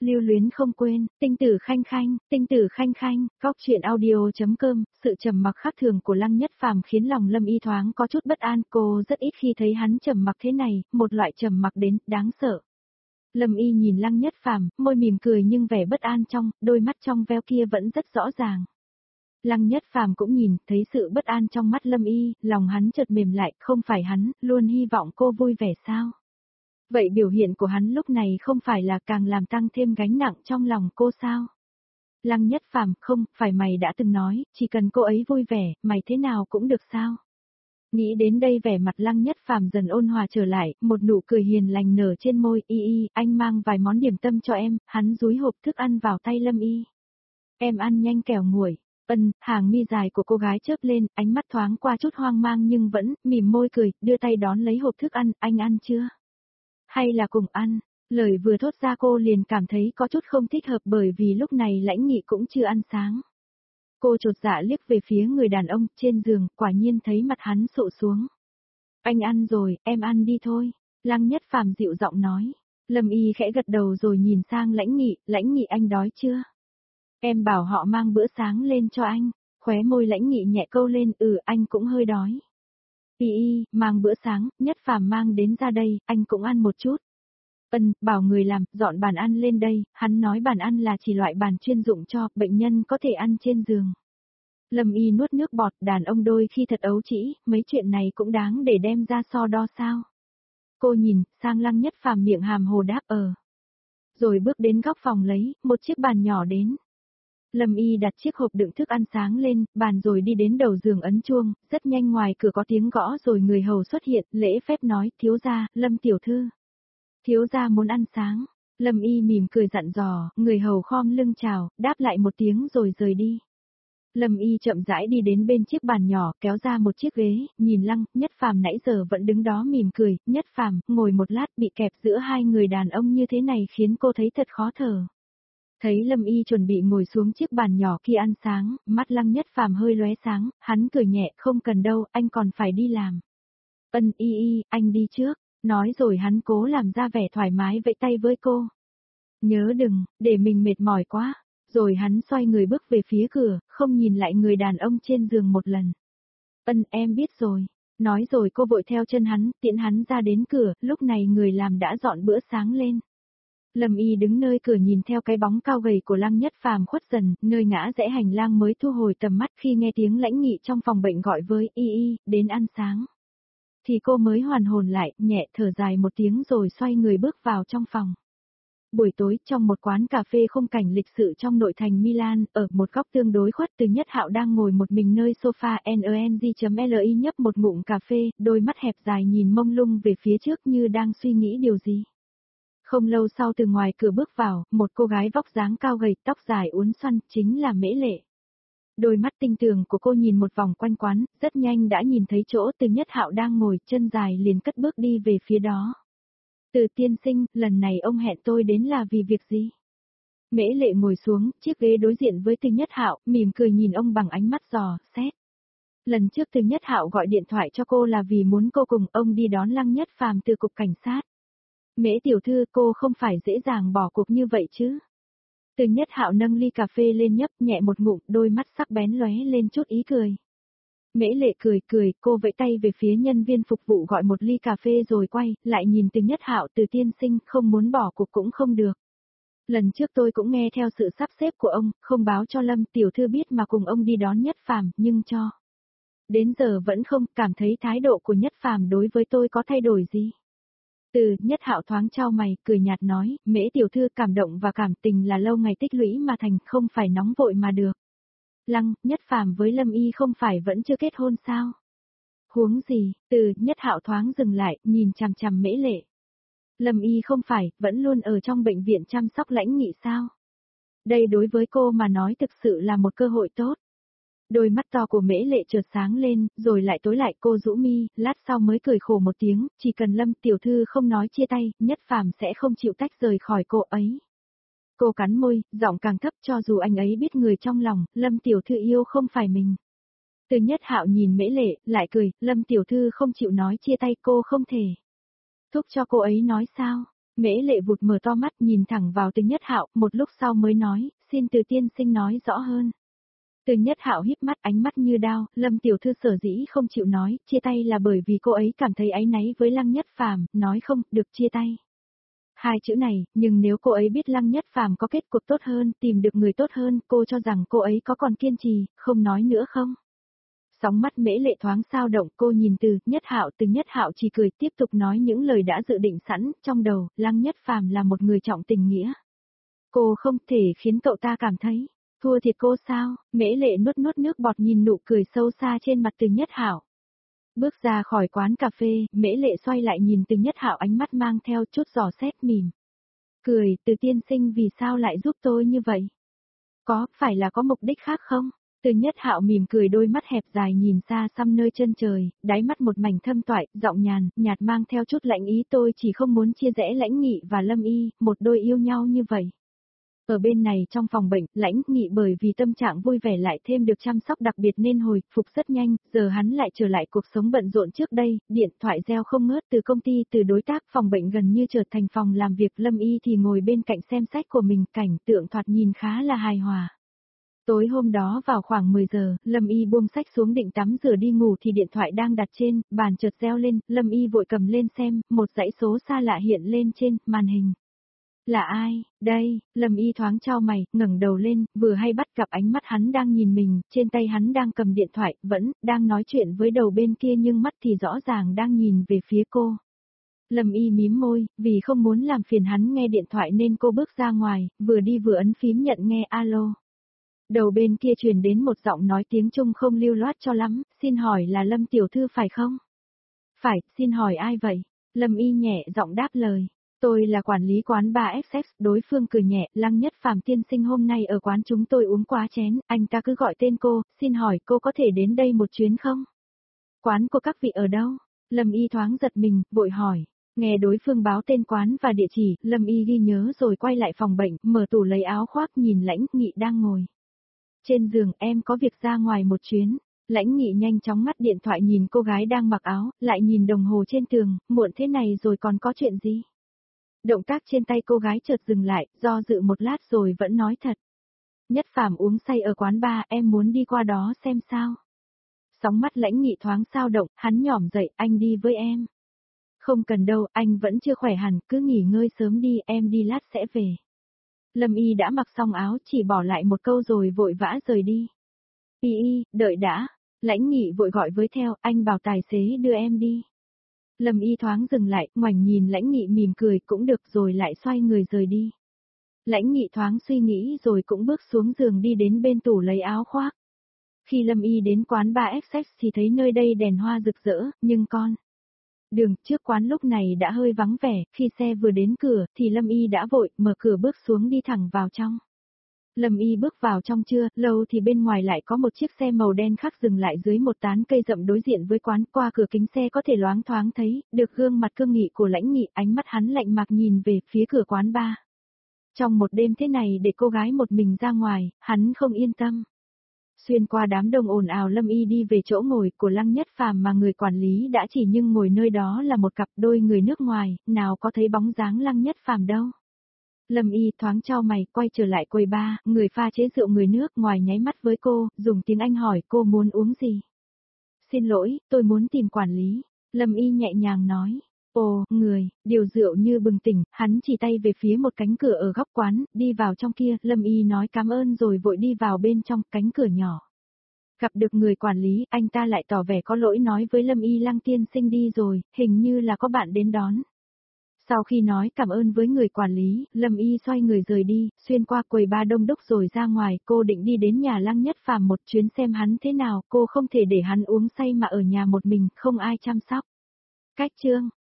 Lưu luyến không quên, tinh tử khanh khanh, góc chuyện audio.com, sự trầm mặc khác thường của Lăng Nhất Phàm khiến lòng Lâm Y thoáng có chút bất an, cô rất ít khi thấy hắn trầm mặc thế này, một loại trầm mặc đến, đáng sợ. Lâm Y nhìn Lăng Nhất Phàm, môi mỉm cười nhưng vẻ bất an trong, đôi mắt trong veo kia vẫn rất rõ ràng. Lăng Nhất Phàm cũng nhìn, thấy sự bất an trong mắt Lâm Y, lòng hắn chợt mềm lại, không phải hắn, luôn hy vọng cô vui vẻ sao? Vậy biểu hiện của hắn lúc này không phải là càng làm tăng thêm gánh nặng trong lòng cô sao? Lăng Nhất Phàm, không, phải mày đã từng nói, chỉ cần cô ấy vui vẻ, mày thế nào cũng được sao? Nghĩ đến đây vẻ mặt Lăng Nhất Phàm dần ôn hòa trở lại, một nụ cười hiền lành nở trên môi, y, anh mang vài món điểm tâm cho em, hắn dúi hộp thức ăn vào tay Lâm Y. Em ăn nhanh kẻo nguội. Hàng mi dài của cô gái chớp lên, ánh mắt thoáng qua chút hoang mang nhưng vẫn, mỉm môi cười, đưa tay đón lấy hộp thức ăn, anh ăn chưa? Hay là cùng ăn? Lời vừa thốt ra cô liền cảm thấy có chút không thích hợp bởi vì lúc này Lãnh Nghị cũng chưa ăn sáng. Cô chột dạ liếc về phía người đàn ông trên giường, quả nhiên thấy mặt hắn xụ xuống. Anh ăn rồi, em ăn đi thôi. Lăng Nhất Phàm dịu giọng nói. Lâm Y khẽ gật đầu rồi nhìn sang Lãnh Nghị anh đói chưa? Em bảo họ mang bữa sáng lên cho anh. Khóe môi Lãnh Nghị nhẹ câu lên, anh cũng hơi đói. Mang bữa sáng, Nhất Phàm mang đến ra đây, anh cũng ăn một chút. Bảo người làm, dọn bàn ăn lên đây, hắn nói bàn ăn là chỉ loại bàn chuyên dụng cho, bệnh nhân có thể ăn trên giường. Lâm Y nuốt nước bọt, đàn ông đôi khi thật ấu trĩ, mấy chuyện này cũng đáng để đem ra so đo sao. Cô nhìn, sang Lăng Nhất Phàm miệng hàm hồ đáp rồi bước đến góc phòng lấy, một chiếc bàn nhỏ đến. Lâm Y đặt chiếc hộp đựng thức ăn sáng lên, bàn rồi đi đến đầu giường ấn chuông, rất nhanh ngoài cửa có tiếng gõ rồi người hầu xuất hiện, lễ phép nói, thiếu gia, Lâm tiểu thư. Thiếu gia muốn ăn sáng. Lâm Y mỉm cười dặn dò, người hầu khom lưng chào, đáp lại một tiếng rồi rời đi. Lâm Y chậm rãi đi đến bên chiếc bàn nhỏ, kéo ra một chiếc ghế, nhìn Lăng Nhất Phàm nãy giờ vẫn đứng đó mỉm cười, Nhất Phàm, ngồi một lát bị kẹp giữa hai người đàn ông như thế này khiến cô thấy thật khó thở. Thấy Lâm Y chuẩn bị ngồi xuống chiếc bàn nhỏ kia ăn sáng, mắt Lăng Nhất Phàm hơi lóe sáng, hắn cười nhẹ, không cần đâu, anh còn phải đi làm. Anh đi trước, nói rồi hắn cố làm ra vẻ thoải mái vẫy tay với cô. Nhớ đừng, để mình mệt mỏi quá. Rồi hắn xoay người bước về phía cửa, không nhìn lại người đàn ông trên giường một lần. Em biết rồi. Nói rồi cô vội theo chân hắn, tiễn hắn ra đến cửa, lúc này người làm đã dọn bữa sáng lên. Lâm Y đứng nơi cửa nhìn theo cái bóng cao gầy của Lăng Nhất Phàm khuất dần, nơi ngã rẽ hành lang mới thu hồi tầm mắt khi nghe tiếng Lãnh Nghị trong phòng bệnh gọi với đến ăn sáng. Thì cô mới hoàn hồn lại, nhẹ thở dài một tiếng rồi xoay người bước vào trong phòng. Buổi tối, trong một quán cà phê khung cảnh lịch sự trong nội thành Milan, ở một góc tương đối khuất Từ Nhất Hạo đang ngồi một mình nơi sofa NENG.li nhấp một ngụm cà phê, đôi mắt hẹp dài nhìn mông lung về phía trước như đang suy nghĩ điều gì. Không lâu sau từ ngoài cửa bước vào, một cô gái vóc dáng cao gầy, tóc dài uốn xoăn, chính là Mễ Lệ. Đôi mắt tinh tường của cô nhìn một vòng quanh quán, rất nhanh đã nhìn thấy chỗ Từ Nhất Hạo đang ngồi, chân dài liền cất bước đi về phía đó. Từ tiên sinh, lần này ông hẹn tôi đến là vì việc gì? Mễ Lệ ngồi xuống, chiếc ghế đối diện với Từ Nhất Hạo, mỉm cười nhìn ông bằng ánh mắt dò xét. Lần trước Từ Nhất Hạo gọi điện thoại cho cô là vì muốn cô cùng ông đi đón Lăng Nhất Phàm từ cục cảnh sát. Mễ tiểu thư, cô không phải dễ dàng bỏ cuộc như vậy chứ? Từ Nhất Hạo nâng ly cà phê lên nhấp nhẹ một ngụm, đôi mắt sắc bén lóe lên chút ý cười. Mễ Lệ cười, cô vẫy tay về phía nhân viên phục vụ gọi một ly cà phê rồi quay, lại nhìn Từ Nhất Hạo, Từ tiên sinh, không muốn bỏ cuộc cũng không được. Lần trước tôi cũng nghe theo sự sắp xếp của ông, không báo cho Lâm tiểu thư biết mà cùng ông đi đón Nhất Phàm, nhưng cho đến giờ vẫn không cảm thấy thái độ của Nhất Phàm đối với tôi có thay đổi gì. Từ Nhất Hạo thoáng chau mày, cười nhạt nói, Mễ tiểu thư, cảm động và cảm tình là lâu ngày tích lũy mà thành, không phải nóng vội mà được. Lăng, Nhất Phàm với Lâm Y không phải vẫn chưa kết hôn sao? Huống gì? Từ Nhất Hạo thoáng dừng lại, nhìn chằm chằm Mễ Lệ. Lâm Y không phải, vẫn luôn ở trong bệnh viện chăm sóc Lãnh Nghị sao? Đây đối với cô mà nói thực sự là một cơ hội tốt. Đôi mắt to của Mễ Lệ chợt sáng lên, rồi lại tối lại, cô rũ mi, lát sau mới cười khổ một tiếng, chỉ cần Lâm tiểu thư không nói chia tay, Nhất Phàm sẽ không chịu tách rời khỏi cô ấy. Cô cắn môi, giọng càng thấp, cho dù anh ấy biết người trong lòng, Lâm tiểu thư yêu không phải mình. Từ Nhất Hạo nhìn Mễ Lệ, lại cười, Lâm tiểu thư không chịu nói chia tay, cô không thể thúc cho cô ấy nói sao? Mễ Lệ vụt mở to mắt nhìn thẳng vào Từ Nhất Hạo, một lúc sau mới nói, xin Từ tiên sinh nói rõ hơn. Từ Nhất Hạo híp mắt, ánh mắt như đao, Lâm tiểu thư sở dĩ không chịu nói, chia tay là bởi vì cô ấy cảm thấy áy náy với Lăng Nhất Phàm, nói không, được chia tay. Hai chữ này, nhưng nếu cô ấy biết Lăng Nhất Phàm có kết cục tốt hơn, tìm được người tốt hơn, cô cho rằng cô ấy có còn kiên trì, không nói nữa không? Sóng mắt Mễ Lệ thoáng sao động, cô nhìn Từ Nhất Hạo chỉ cười tiếp tục nói những lời đã dự định sẵn, trong đầu, Lăng Nhất Phàm là một người trọng tình nghĩa. Cô không thể khiến cậu ta cảm thấy thua thiệt cô sao? Mễ Lệ nuốt nuốt nước bọt nhìn nụ cười sâu xa trên mặt Từ Nhất Hạo. Bước ra khỏi quán cà phê, Mễ Lệ xoay lại nhìn Từ Nhất Hạo, ánh mắt mang theo chút dò xét mỉm. Cười, Từ tiên sinh vì sao lại giúp tôi như vậy? Phải là có mục đích khác không? Từ Nhất Hạo mỉm cười, đôi mắt hẹp dài nhìn xa xăm nơi chân trời, đáy mắt một mảnh thâm toại, giọng nhàn, nhạt mang theo chút lạnh ý, tôi chỉ không muốn chia rẽ Lãnh Nghị và Lâm Y, một đôi yêu nhau như vậy. Ở bên này trong phòng bệnh, Lãnh Nghị bởi vì tâm trạng vui vẻ lại thêm được chăm sóc đặc biệt nên hồi phục rất nhanh, giờ hắn lại trở lại cuộc sống bận rộn trước đây, điện thoại reo không ngớt từ công ty, từ đối tác, phòng bệnh gần như trở thành phòng làm việc, Lâm Y thì ngồi bên cạnh xem sách của mình, cảnh tượng thoạt nhìn khá là hài hòa. Tối hôm đó vào khoảng 10 giờ, Lâm Y buông sách xuống định tắm rửa đi ngủ thì điện thoại đang đặt trên bàn chợt reo lên, Lâm Y vội cầm lên xem, một dãy số xa lạ hiện lên trên màn hình. Là ai, đây? Lâm Y thoáng chau mày, ngẩng đầu lên, vừa hay bắt gặp ánh mắt hắn đang nhìn mình, trên tay hắn đang cầm điện thoại, vẫn đang nói chuyện với đầu bên kia nhưng mắt thì rõ ràng đang nhìn về phía cô. Lâm Y mím môi, vì không muốn làm phiền hắn nghe điện thoại nên cô bước ra ngoài, vừa đi vừa ấn phím nhận nghe alo. Đầu bên kia truyền đến một giọng nói tiếng Trung không lưu loát cho lắm, xin hỏi là Lâm tiểu thư phải không? Phải, xin hỏi ai vậy? Lâm Y nhẹ giọng đáp lời. Tôi là quản lý quán bar FX, đối phương cười nhẹ, Lăng Nhất Phàm tiên sinh hôm nay ở quán chúng tôi uống quá chén, anh ta cứ gọi tên cô, xin hỏi cô có thể đến đây một chuyến không? Quán của các vị ở đâu? Lâm Y thoáng giật mình, vội hỏi. Nghe đối phương báo tên quán và địa chỉ, Lâm Y ghi nhớ rồi quay lại phòng bệnh, mở tủ lấy áo khoác nhìn Lãnh Nghị đang ngồi trên giường, em có việc ra ngoài một chuyến. Lãnh Nghị nhanh chóng ngắt điện thoại nhìn cô gái đang mặc áo, lại nhìn đồng hồ trên tường, muộn thế này rồi còn có chuyện gì? Động tác trên tay cô gái chợt dừng lại, do dự một lát rồi vẫn nói thật. Nhất Phàm uống say ở quán bar, em muốn đi qua đó xem sao. Sóng mắt Lãnh Nghị thoáng sao động, hắn nhỏm dậy, anh đi với em. Không cần đâu, anh vẫn chưa khỏe hẳn, cứ nghỉ ngơi sớm đi, em đi lát sẽ về. Lâm Y đã mặc xong áo, chỉ bỏ lại một câu rồi vội vã rời đi. Y, đợi đã. Lãnh Nghị vội gọi với theo, anh bảo tài xế đưa em đi. Lâm Y thoáng dừng lại, ngoảnh nhìn Lãnh Nghị mỉm cười, cũng được, rồi lại xoay người rời đi. Lãnh Nghị thoáng suy nghĩ rồi cũng bước xuống giường đi đến bên tủ lấy áo khoác. Khi Lâm Y đến quán bar FX thì thấy nơi đây đèn hoa rực rỡ, nhưng đường trước quán lúc này đã hơi vắng vẻ, khi xe vừa đến cửa thì Lâm Y đã vội mở cửa bước xuống đi thẳng vào trong. Lâm Y bước vào trong chưa lâu thì bên ngoài lại có một chiếc xe màu đen khác dừng lại dưới một tán cây rậm đối diện với quán, qua cửa kính xe có thể loáng thoáng thấy được gương mặt cương nghị của Lãnh Nghị, ánh mắt hắn lạnh mạc nhìn về phía cửa quán bar. Trong một đêm thế này để cô gái một mình ra ngoài, hắn không yên tâm. Xuyên qua đám đông ồn ào, Lâm Y đi về chỗ ngồi của Lăng Nhất Phàm mà người quản lý đã chỉ, nhưng ngồi nơi đó là một cặp đôi người nước ngoài, nào có thấy bóng dáng Lăng Nhất Phàm đâu. Lâm Y thoáng chau mày, quay trở lại quầy bar, người pha chế rượu người nước ngoài nháy mắt với cô, dùng tiếng Anh hỏi cô muốn uống gì. Xin lỗi, tôi muốn tìm quản lý. Lâm Y nhẹ nhàng nói. Ồ, điều rượu như bừng tỉnh, hắn chỉ tay về phía một cánh cửa ở góc quán, đi vào trong kia, Lâm Y nói cảm ơn rồi vội đi vào bên trong, cánh cửa nhỏ. Gặp được người quản lý, anh ta lại tỏ vẻ có lỗi nói với Lâm Y, Lăng tiên sinh đi rồi, hình như là có bạn đến đón. Sau khi nói cảm ơn với người quản lý, Lâm Y xoay người rời đi, xuyên qua quầy bar đông đúc rồi ra ngoài, cô định đi đến nhà Lăng Nhất Phàm một chuyến xem hắn thế nào, cô không thể để hắn uống say mà ở nhà một mình, không ai chăm sóc. Cách chương